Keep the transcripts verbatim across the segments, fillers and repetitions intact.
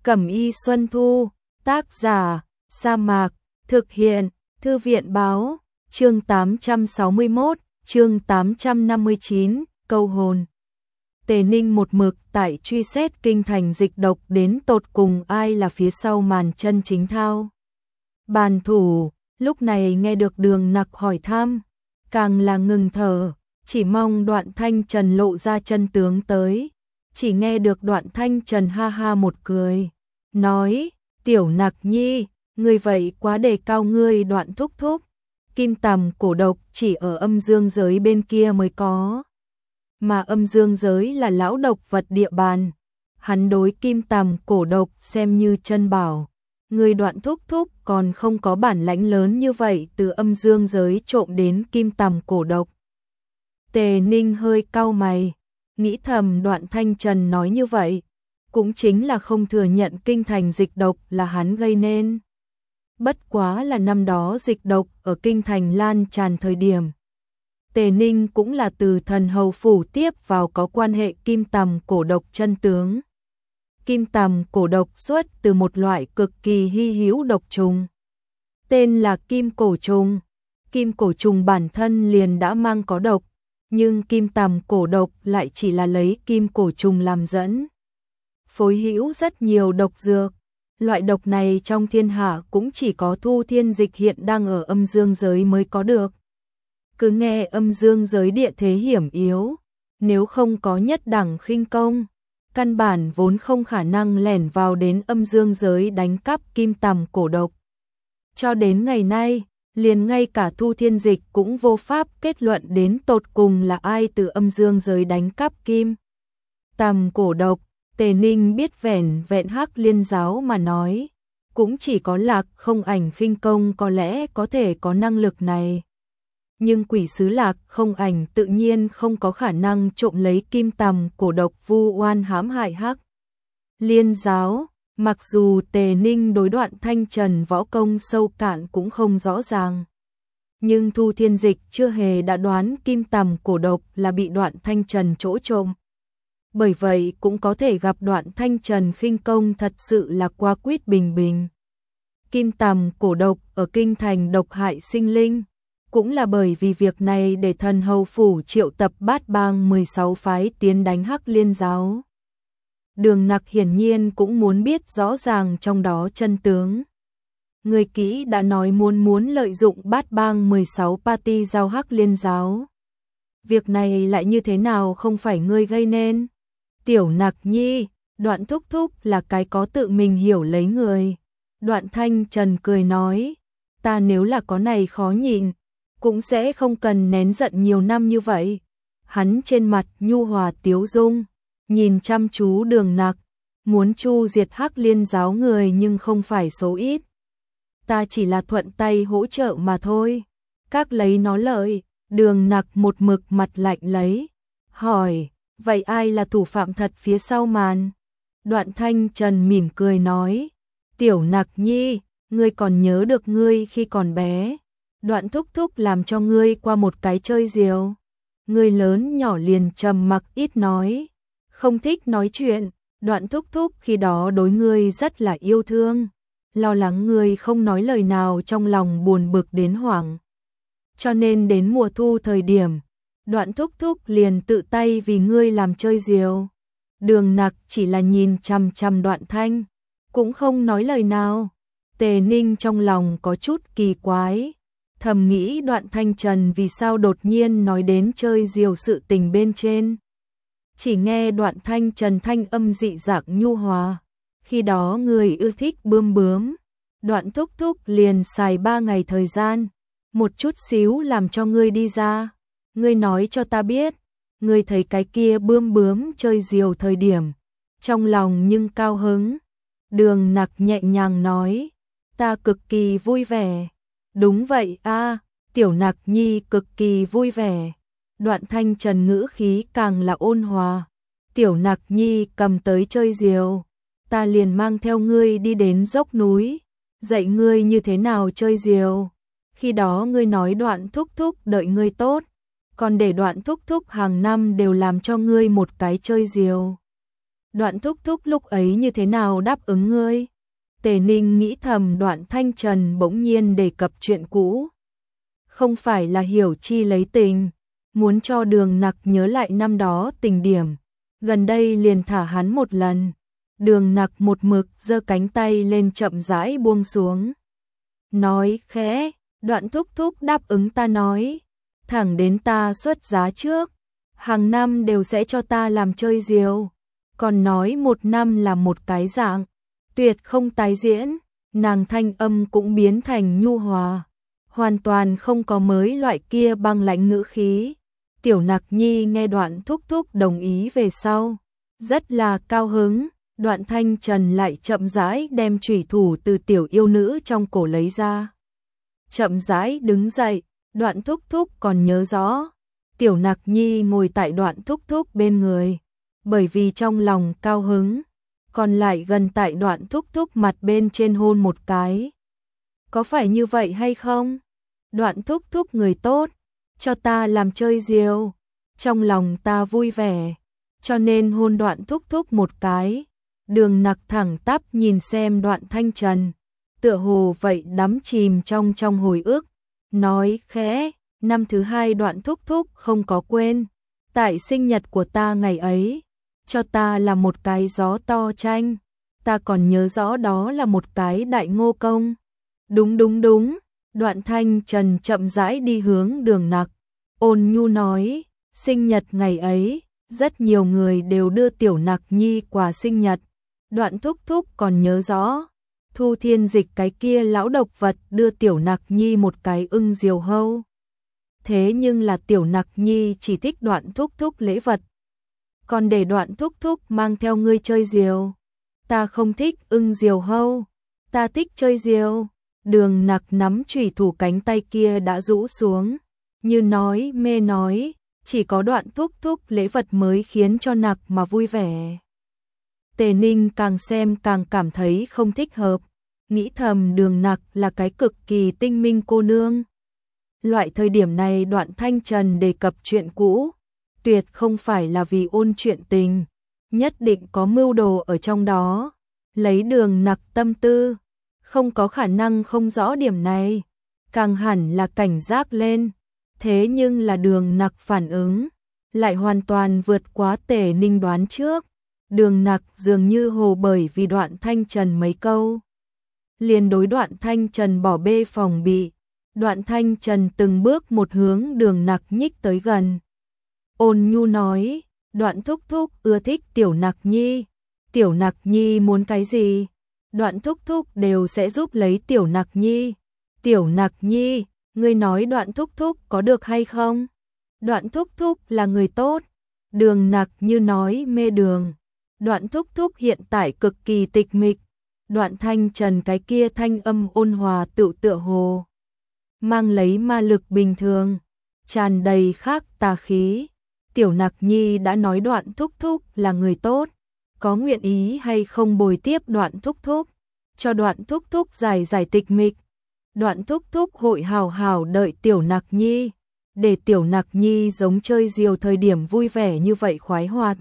Cẩm y Xuân Thu, tác giả, Sa Mạc, thực hiện, Thư viện báo, chương tám trăm sáu mươi mốt, chương tám trăm năm mươi chín, câu hồn. Tề Ninh một mực tại truy xét kinh thành dịch độc đến tột cùng ai là phía sau màn chân chính thao. Bàn thủ, lúc này nghe được Đường Nặc hỏi thăm, càng là ngừng thở, chỉ mong Đoạn Thanh Trần lộ ra chân tướng tới. Chỉ nghe được Đoạn Thanh Trần ha ha một cười, nói, Tiểu Nặc nhi, ngươi vậy quá đề cao ngươi Đoạn thúc thúc, kim tằm cổ độc chỉ ở âm dương giới bên kia mới có. Mà âm dương giới là lão độc vật địa bàn, hắn đối kim tằm cổ độc xem như chân bảo. Người Đoạn thúc thúc còn không có bản lãnh lớn như vậy từ âm dương giới trộm đến kim tằm cổ độc. Tề Ninh hơi cau mày, nghĩ thầm Đoạn Thanh Trần nói như vậy, cũng chính là không thừa nhận kinh thành dịch độc là hắn gây nên. Bất quá là năm đó dịch độc ở kinh thành lan tràn thời điểm. Tề Ninh cũng là từ thần hầu phủ tiếp vào có quan hệ kim tằm cổ độc chân tướng. Kim tằm cổ độc xuất từ một loại cực kỳ hy hữu độc trùng, tên là kim cổ trùng. Kim cổ trùng bản thân liền đã mang có độc, nhưng kim tằm cổ độc lại chỉ là lấy kim cổ trùng làm dẫn, phối hữu rất nhiều độc dược. Loại độc này trong thiên hạ cũng chỉ có Thu Thiên Dịch hiện đang ở âm dương giới mới có được. Cứ nghe âm dương giới địa thế hiểm yếu, nếu không có nhất đẳng khinh công, căn bản vốn không khả năng lẻn vào đến âm dương giới đánh cắp kim tằm cổ độc. Cho đến ngày nay, liền ngay cả Thu Thiên Dịch cũng vô pháp kết luận đến tột cùng là ai từ âm dương giới đánh cắp kim tằm cổ độc. Tề Ninh biết vẻn vẹn Hắc Liên giáo mà nói, cũng chỉ có Lạc Không Ảnh khinh công có lẽ có thể có năng lực này. Nhưng quỷ sứ Lạc Không Ảnh tự nhiên không có khả năng trộm lấy kim tằm cổ độc vu oan hãm hại Hắc Liên giáo. Mặc dù Tề Ninh đối Đoạn Thanh Trần võ công sâu cạn cũng không rõ ràng, nhưng Thu Thiên Dịch chưa hề đã đoán kim tằm cổ độc là bị Đoạn Thanh Trần chỗ trộm. Bởi vậy cũng có thể gặp Đoạn Thanh Trần khinh công thật sự là qua quýt bình bình. Kim tằm cổ độc ở kinh thành độc hại sinh linh, cũng là bởi vì việc này để thần hầu phủ triệu tập bát bang mười sáu phái tiến đánh Hắc Liên giáo. Đường Nặc hiển nhiên cũng muốn biết rõ ràng trong đó chân tướng. Người kỹ đã nói muốn muốn lợi dụng bát bang mười sáu party giao Hắc Liên giáo. Việc này lại như thế nào không phải ngươi gây nên? Tiểu Nặc nhi, Đoạn thúc thúc là cái có tự mình hiểu lấy người. Đoạn Thanh Trần cười nói, ta nếu là có này khó nhịn, cũng sẽ không cần nén giận nhiều năm như vậy. Hắn trên mặt nhu hòa tiếu dung, nhìn chăm chú Đường Nặc, muốn chu diệt Hắc Liên giáo người nhưng không phải số ít. Ta chỉ là thuận tay hỗ trợ mà thôi. Các lấy nó lợi. Đường Nặc một mực mặt lạnh lấy, hỏi, vậy ai là thủ phạm thật phía sau màn? Đoạn Thanh Trần mỉm cười nói, Tiểu Nặc nhi, ngươi còn nhớ được ngươi khi còn bé, Đoạn thúc thúc làm cho ngươi qua một cái chơi diều. Ngươi lớn nhỏ liền trầm mặc ít nói, không thích nói chuyện. Đoạn thúc thúc khi đó đối ngươi rất là yêu thương, lo lắng ngươi không nói lời nào trong lòng buồn bực đến hoảng. Cho nên đến mùa thu thời điểm, Đoạn thúc thúc liền tự tay vì ngươi làm chơi diều. Đường Nặc chỉ là nhìn chằm chằm Đoạn Thanh, cũng không nói lời nào. Tề Ninh trong lòng có chút kỳ quái, thầm nghĩ Đoạn Thanh Trần vì sao đột nhiên nói đến chơi diều sự tình bên trên. Chỉ nghe Đoạn Thanh Trần thanh âm dị dạng nhu hòa, khi đó người ưa thích bướm bướm, Đoạn thúc thúc liền xài ba ngày thời gian, một chút xíu làm cho ngươi đi ra. Ngươi nói cho ta biết, ngươi thấy cái kia bướm bướm chơi diều thời điểm, trong lòng nhưng cao hứng. Đường Nặc nhẹ nhàng nói, ta cực kỳ vui vẻ. Đúng vậy a, Tiểu Nặc nhi cực kỳ vui vẻ. Đoạn Thanh Trần ngữ khí càng là ôn hòa. Tiểu Nặc nhi cầm tới chơi diều, ta liền mang theo ngươi đi đến dốc núi, dạy ngươi như thế nào chơi diều. Khi đó ngươi nói Đoạn thúc thúc đợi ngươi tốt, còn để Đoạn thúc thúc hàng năm đều làm cho ngươi một cái chơi diều. Đoạn thúc thúc lúc ấy như thế nào đáp ứng ngươi? Tề Ninh nghĩ thầm Đoạn Thanh Trần bỗng nhiên đề cập chuyện cũ. Không phải là hiểu chi lấy tình, muốn cho Đường Nặc nhớ lại năm đó tình điểm. Gần đây liền thả hắn một lần. Đường Nặc một mực giơ cánh tay lên chậm rãi buông xuống. Nói khẽ, Đoạn thúc thúc đáp ứng ta nói. Thẳng đến ta xuất giá trước. Hàng năm đều sẽ cho ta làm chơi diều. Còn nói một năm là một cái dạng. Tuyệt không tái diễn. Nàng thanh âm cũng biến thành nhu hòa. Hoàn toàn không có mới loại kia băng lãnh ngữ khí. Tiểu Nặc Nhi nghe Đoạn thúc thúc đồng ý về sau. Rất là cao hứng. Đoạn Thanh Trần lại chậm rãi đem chủy thủ từ tiểu yêu nữ trong cổ lấy ra. Chậm rãi đứng dậy. Đoạn thúc thúc còn nhớ rõ. Tiểu Nặc Nhi ngồi tại Đoạn thúc thúc bên người. Bởi vì trong lòng cao hứng. Còn lại gần tại Đoạn thúc thúc mặt bên trên hôn một cái. Có phải như vậy hay không? Đoạn thúc thúc người tốt. Cho ta làm chơi diều. Trong lòng ta vui vẻ. Cho nên hôn Đoạn thúc thúc một cái. Đường Nặc thẳng tắp nhìn xem Đoạn Thanh Trần. Tựa hồ vậy đắm chìm trong trong hồi ức. Nói khẽ, năm thứ hai Đoạn thúc thúc không có quên. Tại sinh nhật của ta ngày ấy. Cho ta là một cái gió to chanh. Ta còn nhớ rõ đó là một cái đại ngô công. Đúng đúng đúng. Đoạn Thanh Trần chậm rãi đi hướng Đường Nặc. Ôn nhu nói, sinh nhật ngày ấy, rất nhiều người đều đưa Tiểu Nặc Nhi quà sinh nhật. Đoạn thúc thúc còn nhớ rõ. Thu Thiên Dịch cái kia lão độc vật đưa Tiểu Nặc Nhi một cái ưng diều hâu. Thế nhưng là Tiểu Nặc Nhi chỉ thích Đoạn thúc thúc lễ vật. Còn để Đoạn thúc thúc mang theo ngươi chơi diều. Ta không thích ưng diều hâu. Ta thích chơi diều. Đường Nặc nắm chủy thủ cánh tay kia đã rũ xuống. Như nói mê nói. Chỉ có Đoạn thúc thúc lễ vật mới khiến cho Nặc mà vui vẻ. Tề Ninh càng xem càng cảm thấy không thích hợp. Nghĩ thầm Đường Nặc là cái cực kỳ tinh minh cô nương. Loại thời điểm này Đoạn Thanh Trần đề cập chuyện cũ. Tuyệt không phải là vì ôn chuyện tình. Nhất định có mưu đồ ở trong đó. Lấy Đường Nặc tâm tư. Không có khả năng không rõ điểm này. Càng hẳn là cảnh giác lên. Thế nhưng là Đường Nặc phản ứng. Lại hoàn toàn vượt quá Tề Ninh đoán trước. Đường Nặc dường như hồ bởi vì Đoạn Thanh Trần mấy câu. Liền đối Đoạn Thanh Trần bỏ bê phòng bị. Đoạn Thanh Trần từng bước một hướng Đường Nặc nhích tới gần. Ôn nhu nói, Đoạn thúc thúc ưa thích Tiểu Nặc Nhi. Tiểu Nặc Nhi muốn cái gì? Đoạn thúc thúc đều sẽ giúp lấy Tiểu Nặc Nhi. Tiểu Nặc Nhi, ngươi nói Đoạn thúc thúc có được hay không? Đoạn thúc thúc là người tốt. Đường Nặc như nói mê đường. Đoạn thúc thúc hiện tại cực kỳ tịch mịch. Đoạn Thanh Trần cái kia thanh âm ôn hòa tự tựa hồ. Mang lấy ma lực bình thường. Tràn đầy khác tà khí. Tiểu Nặc Nhi đã nói Đoạn thúc thúc là người tốt. Có nguyện ý hay không bồi tiếp Đoạn thúc thúc. Cho Đoạn thúc thúc giải giải tịch mịch. Đoạn thúc thúc hội hào hào đợi Tiểu Nặc Nhi. Để Tiểu Nặc Nhi giống chơi diều thời điểm vui vẻ như vậy khoái hoạt.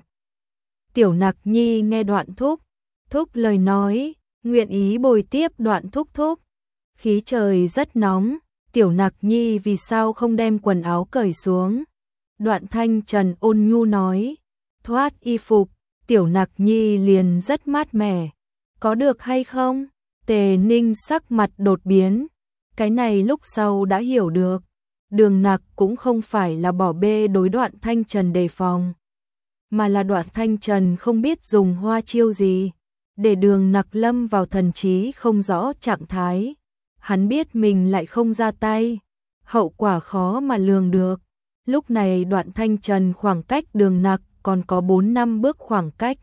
Tiểu Nặc Nhi nghe Đoạn thúc thúc lời nói, nguyện ý bồi tiếp Đoạn thúc thúc. Khí trời rất nóng, Tiểu Nặc Nhi vì sao không đem quần áo cởi xuống? Đoạn Thanh Trần ôn nhu nói, thoát y phục, Tiểu Nặc Nhi liền rất mát mẻ. Có được hay không? Tề Ninh sắc mặt đột biến. Cái này lúc sau đã hiểu được. Đường Nặc cũng không phải là bỏ bê đối Đoạn Thanh Trần đề phòng. Mà là Đoạn Thanh Trần không biết dùng hoa chiêu gì. Để Đường Nặc lâm vào thần trí không rõ trạng thái. Hắn biết mình lại không ra tay. Hậu quả khó mà lường được. Lúc này Đoạn Thanh Trần khoảng cách Đường Nặc còn có bốn năm bước khoảng cách.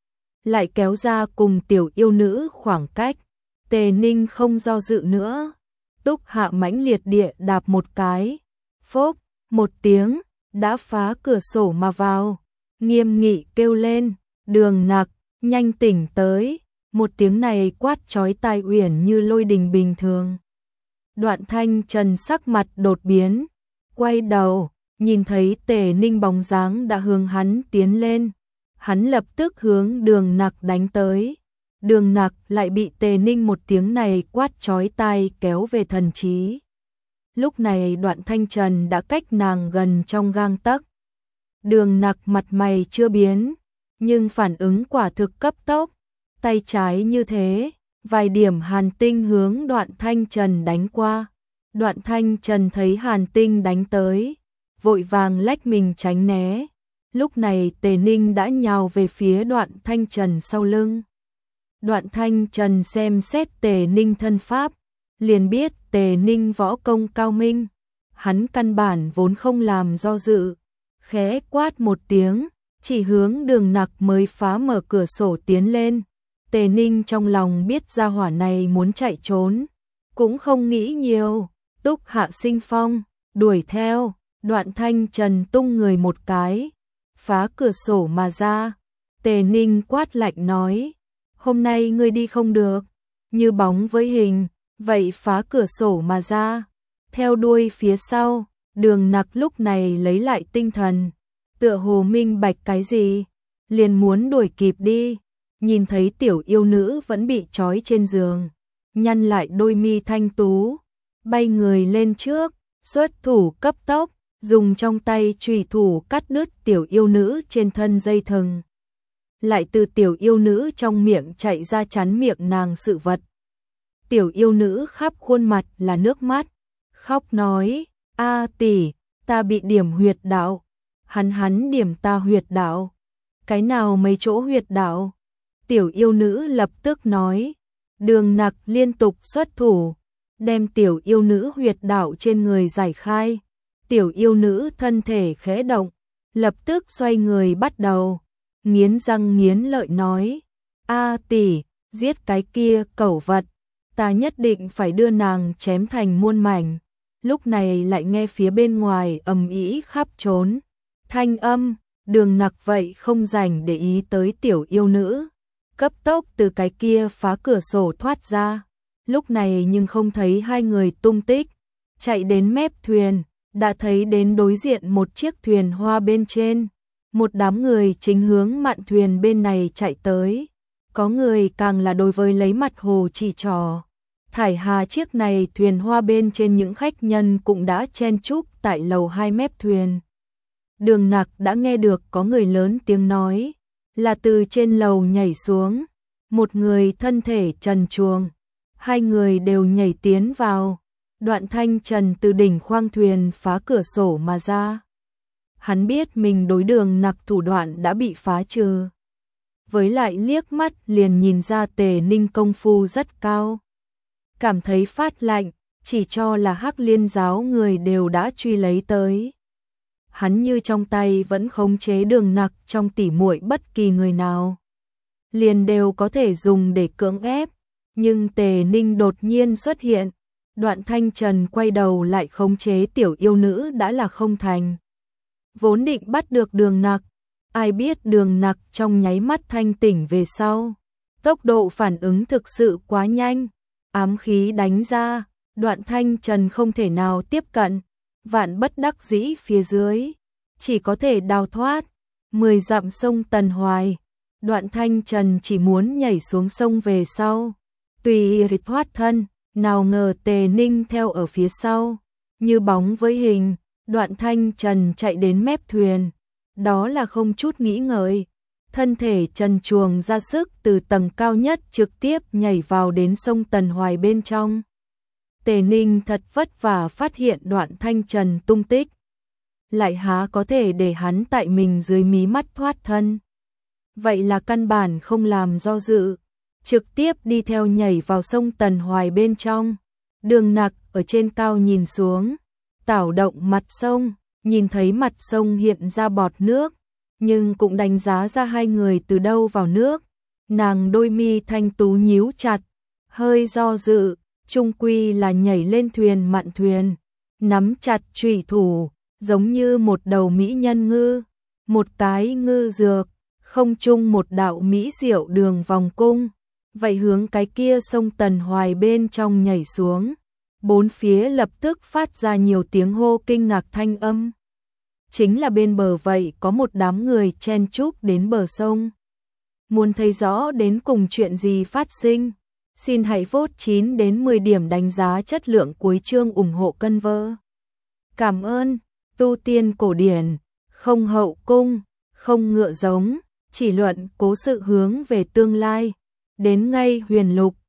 Lại kéo ra cùng tiểu yêu nữ khoảng cách. Tề Ninh không do dự nữa. Túc hạ mãnh liệt địa đạp một cái. Phốp, một tiếng, đã phá cửa sổ mà vào. Nghiêm nghị kêu lên, Đường Nặc, nhanh tỉnh tới. Một tiếng này quát chói tai uyển như lôi đình bình thường. Đoạn Thanh Trần sắc mặt đột biến. Quay đầu, nhìn thấy Tề Ninh bóng dáng đã hướng hắn tiến lên. hắn lập tức hướng Đường Nặc đánh tới. Đường Nặc lại bị Tề Ninh một tiếng này quát chói tai kéo về thần trí. Lúc này Đoạn Thanh Trần đã cách nàng gần trong gang tấc. Đường Nặc mặt mày chưa biến, nhưng phản ứng quả thực cấp tốc, tay trái như thế, vài điểm hàn tinh hướng Đoạn Thanh Trần đánh qua. Đoạn Thanh Trần thấy hàn tinh đánh tới, vội vàng lách mình tránh né. Lúc này Tề Ninh đã nhào về phía Đoạn Thanh Trần sau lưng. Đoạn Thanh Trần xem xét Tề Ninh thân pháp, liền biết Tề Ninh võ công cao minh. Hắn căn bản vốn không làm do dự, khẽ quát một tiếng, chỉ hướng Đường Nặc mới phá mở cửa sổ tiến lên. Tề Ninh trong lòng biết gia hỏa này muốn chạy trốn, cũng không nghĩ nhiều, túc hạ sinh phong, đuổi theo. Đoạn Thanh Trần tung người một cái, phá cửa sổ mà ra. Tề Ninh quát lạnh nói, hôm nay ngươi đi không được, như bóng với hình, vậy phá cửa sổ mà ra. Theo đuôi phía sau, Đường Nặc lúc này lấy lại tinh thần, tựa hồ minh bạch cái gì, liền muốn đuổi kịp đi. Nhìn thấy tiểu yêu nữ vẫn bị trói trên giường, nhăn lại đôi mi thanh tú, bay người lên trước, xuất thủ cấp tốc, dùng trong tay chùy thủ cắt đứt tiểu yêu nữ trên thân dây thừng. Lại từ tiểu yêu nữ trong miệng chạy ra chắn miệng nàng sự vật. Tiểu yêu nữ khắp khuôn mặt là nước mắt, khóc nói, a tỷ, ta bị điểm huyệt đạo. Hắn hắn điểm ta huyệt đạo. Cái nào mấy chỗ huyệt đạo? Tiểu yêu nữ lập tức nói. Đường Nặc liên tục xuất thủ, đem tiểu yêu nữ huyệt đạo trên người giải khai. Tiểu yêu nữ thân thể khẽ động, lập tức xoay người bắt đầu, nghiến răng nghiến lợi nói, a tỷ, giết cái kia cẩu vật, ta nhất định phải đưa nàng chém thành muôn mảnh. Lúc này lại nghe phía bên ngoài ầm ĩ khắp trốn thanh âm. Đường Nặc vậy không rảnh để ý tới tiểu yêu nữ, cấp tốc từ cái kia phá cửa sổ thoát ra. Lúc này nhưng không thấy hai người tung tích, chạy đến mép thuyền, đã thấy đến đối diện một chiếc thuyền hoa bên trên, một đám người chính hướng mạn thuyền bên này chạy tới. Có người càng là đối với lấy mặt hồ chỉ trỏ. Thải hà chiếc này thuyền hoa bên trên những khách nhân cũng đã chen chúc tại lầu hai mép thuyền. Đường Nặc đã nghe được có người lớn tiếng nói, là từ trên lầu nhảy xuống, một người thân thể trần truồng, hai người đều nhảy tiến vào. Đoạn Thanh Trần từ đỉnh khoang thuyền phá cửa sổ mà ra. Hắn biết mình đối Đường Nặc thủ đoạn đã bị phá trừ, với lại liếc mắt liền nhìn ra Tề Ninh công phu rất cao. Cảm thấy phát lạnh, chỉ cho là Hắc Liên giáo người đều đã truy lấy tới. Hắn như trong tay vẫn khống chế Đường Nặc trong tỉ muội bất kỳ người nào, liền đều có thể dùng để cưỡng ép. Nhưng Tề Ninh đột nhiên xuất hiện, Đoạn Thanh Trần quay đầu lại khống chế tiểu yêu nữ đã là không thành. Vốn định bắt được Đường Nặc, ai biết Đường Nặc trong nháy mắt thanh tỉnh về sau. Tốc độ phản ứng thực sự quá nhanh, ám khí đánh ra, Đoạn Thanh Trần không thể nào tiếp cận. Vạn bất đắc dĩ phía dưới, chỉ có thể đào thoát. Mười dặm sông Tần Hoài, Đoạn Thanh Trần chỉ muốn nhảy xuống sông về sau, tùy thoát thân. Nào ngờ Tề Ninh theo ở phía sau, như bóng với hình. Đoạn Thanh Trần chạy đến mép thuyền, đó là không chút nghĩ ngợi, thân thể trần truồng ra sức từ tầng cao nhất trực tiếp nhảy vào đến sông Tần Hoài bên trong. Tề Ninh thật vất vả phát hiện Đoạn Thanh Trần tung tích, lại há có thể để hắn tại mình dưới mí mắt thoát thân. Vậy là căn bản không làm do dự, trực tiếp đi theo nhảy vào sông Tần Hoài bên trong. Đường Nặc ở trên cao nhìn xuống, tảo động mặt sông, nhìn thấy mặt sông hiện ra bọt nước, nhưng cũng đánh giá ra hai người từ đâu vào nước. Nàng đôi mi thanh tú nhíu chặt, hơi do dự, chung quy là nhảy lên thuyền mạn thuyền, nắm chặt chủy thủ, giống như một đầu mỹ nhân ngư, một cái ngư dược, không chung một đạo mỹ diệu đường vòng cung, vậy hướng cái kia sông Tần Hoài bên trong nhảy xuống. Bốn phía lập tức phát ra nhiều tiếng hô kinh ngạc thanh âm. chính là bên bờ vậy có một đám người chen chúc đến bờ sông. Muốn thấy rõ đến cùng chuyện gì phát sinh, xin hãy vote chín đến mười điểm đánh giá chất lượng cuối chương ủng hộ cân vơ. Cảm ơn, tu tiên cổ điển, không hậu cung, không ngựa giống, chỉ luận cố sự hướng về tương lai, đến ngay huyền lục,